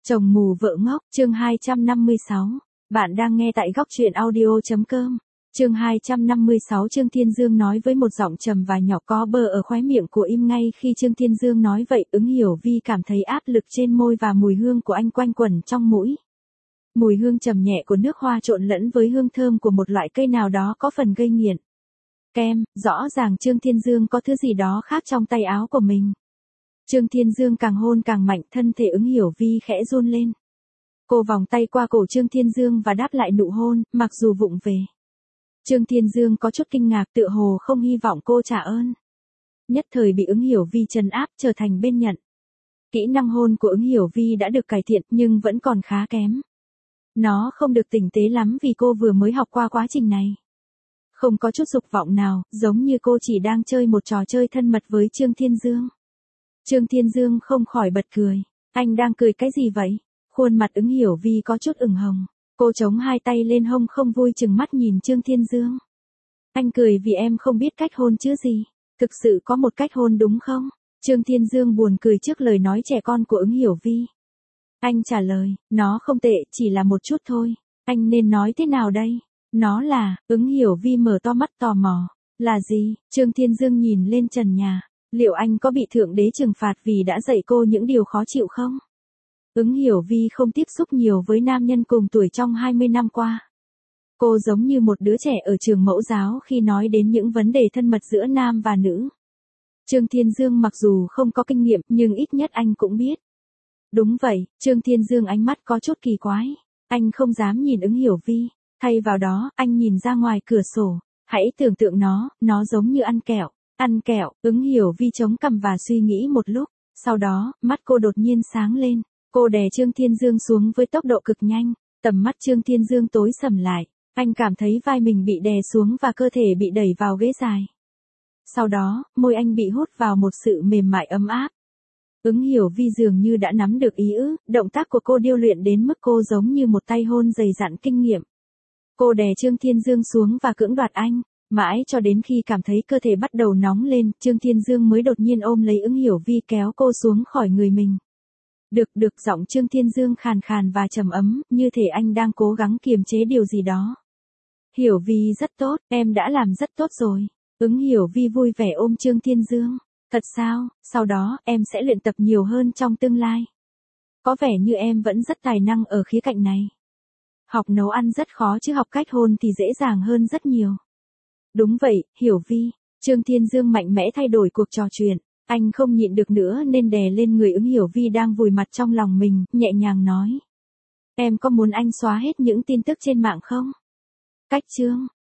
Chồng mù vợ ngốc, chương 256. Bạn đang nghe tại góc truyện audio.com. Chương 256. Trương Thiên Dương nói với một giọng trầm và nhỏ, có bờ ở khóe miệng của im ngay khi Trương Thiên Dương nói vậy. Ứng Hiểu Vi cảm thấy áp lực trên môi và mùi hương của anh quanh quẩn trong mũi. Mùi hương trầm nhẹ của nước hoa trộn lẫn với hương thơm của một loại cây nào đó có phần gây nghiện. Kem, rõ ràng Trương Thiên Dương có thứ gì đó khác trong tay áo của mình. Trương Thiên Dương càng hôn càng mạnh, thân thể Ứng Hiểu Vi khẽ run lên. Cô vòng tay qua cổ Trương Thiên Dương và đáp lại nụ hôn, mặc dù vụng về. Trương Thiên Dương có chút kinh ngạc, tựa hồ không hy vọng cô trả ơn. Nhất thời bị Ứng Hiểu Vi trấn áp, trở thành bên nhận. Kỹ năng hôn của Ứng Hiểu Vi đã được cải thiện nhưng vẫn còn khá kém. Nó không được tinh tế lắm vì cô vừa mới học qua quá trình này. Không có chút dục vọng nào, giống như cô chỉ đang chơi một trò chơi thân mật với Trương Thiên Dương. Trương Thiên Dương không khỏi bật cười. Anh đang cười cái gì vậy? Khuôn mặt Ứng Hiểu Vi có chút ửng hồng. Cô chống hai tay lên hông không vui chừng mắt nhìn Trương Thiên Dương. Anh cười vì em không biết cách hôn chứ gì. Thực sự có một cách hôn đúng không? Trương Thiên Dương buồn cười trước lời nói trẻ con của Ứng Hiểu Vi. Anh trả lời, nó không tệ, chỉ là một chút thôi. Anh nên nói thế nào đây? Nó là, Ứng Hiểu Vi mở to mắt tò mò. Là gì? Trương Thiên Dương nhìn lên trần nhà. Liệu anh có bị Thượng Đế trừng phạt vì đã dạy cô những điều khó chịu không? Ứng Hiểu Vi không tiếp xúc nhiều với nam nhân cùng tuổi trong 20 năm qua. Cô giống như một đứa trẻ ở trường mẫu giáo khi nói đến những vấn đề thân mật giữa nam và nữ. Trương Thiên Dương mặc dù không có kinh nghiệm nhưng ít nhất anh cũng biết. Đúng vậy, Trương Thiên Dương ánh mắt có chút kỳ quái. Anh không dám nhìn Ứng Hiểu Vi. Thay vào đó, anh nhìn ra ngoài cửa sổ. Hãy tưởng tượng nó giống như ăn kẹo. Ăn kẹo, Ứng Hiểu Vi chống cằm và suy nghĩ một lúc. Sau đó, mắt cô đột nhiên sáng lên. Cô đè Trương Thiên Dương xuống với tốc độ cực nhanh. Tầm mắt Trương Thiên Dương tối sầm lại. Anh cảm thấy vai mình bị đè xuống và cơ thể bị đẩy vào ghế dài. Sau đó, môi anh bị hút vào một sự mềm mại ấm áp. Ứng Hiểu Vi dường như đã nắm được ý động tác của cô điêu luyện đến mức cô giống như một tay hôn dày dặn kinh nghiệm. Cô đè Trương Thiên Dương xuống và cưỡng đoạt anh. Mãi cho đến khi cảm thấy cơ thể bắt đầu nóng lên, Trương Thiên Dương mới đột nhiên ôm lấy Ứng Hiểu Vi kéo cô xuống khỏi người mình. Được, giọng Trương Thiên Dương khàn khàn và trầm ấm, như thể anh đang cố gắng kiềm chế điều gì đó. Hiểu Vi rất tốt, em đã làm rất tốt rồi. Ứng Hiểu Vi vui vẻ ôm Trương Thiên Dương. Thật sao, sau đó, em sẽ luyện tập nhiều hơn trong tương lai. Có vẻ như em vẫn rất tài năng ở khía cạnh này. Học nấu ăn rất khó chứ học cách hôn thì dễ dàng hơn rất nhiều. Đúng vậy, Hiểu Vi. Trương Thiên Dương mạnh mẽ thay đổi cuộc trò chuyện. Anh không nhịn được nữa nên đè lên người Ứng Hiểu Vi đang vùi mặt trong lòng mình, nhẹ nhàng nói. Em có muốn anh xóa hết những tin tức trên mạng không? Cách chương.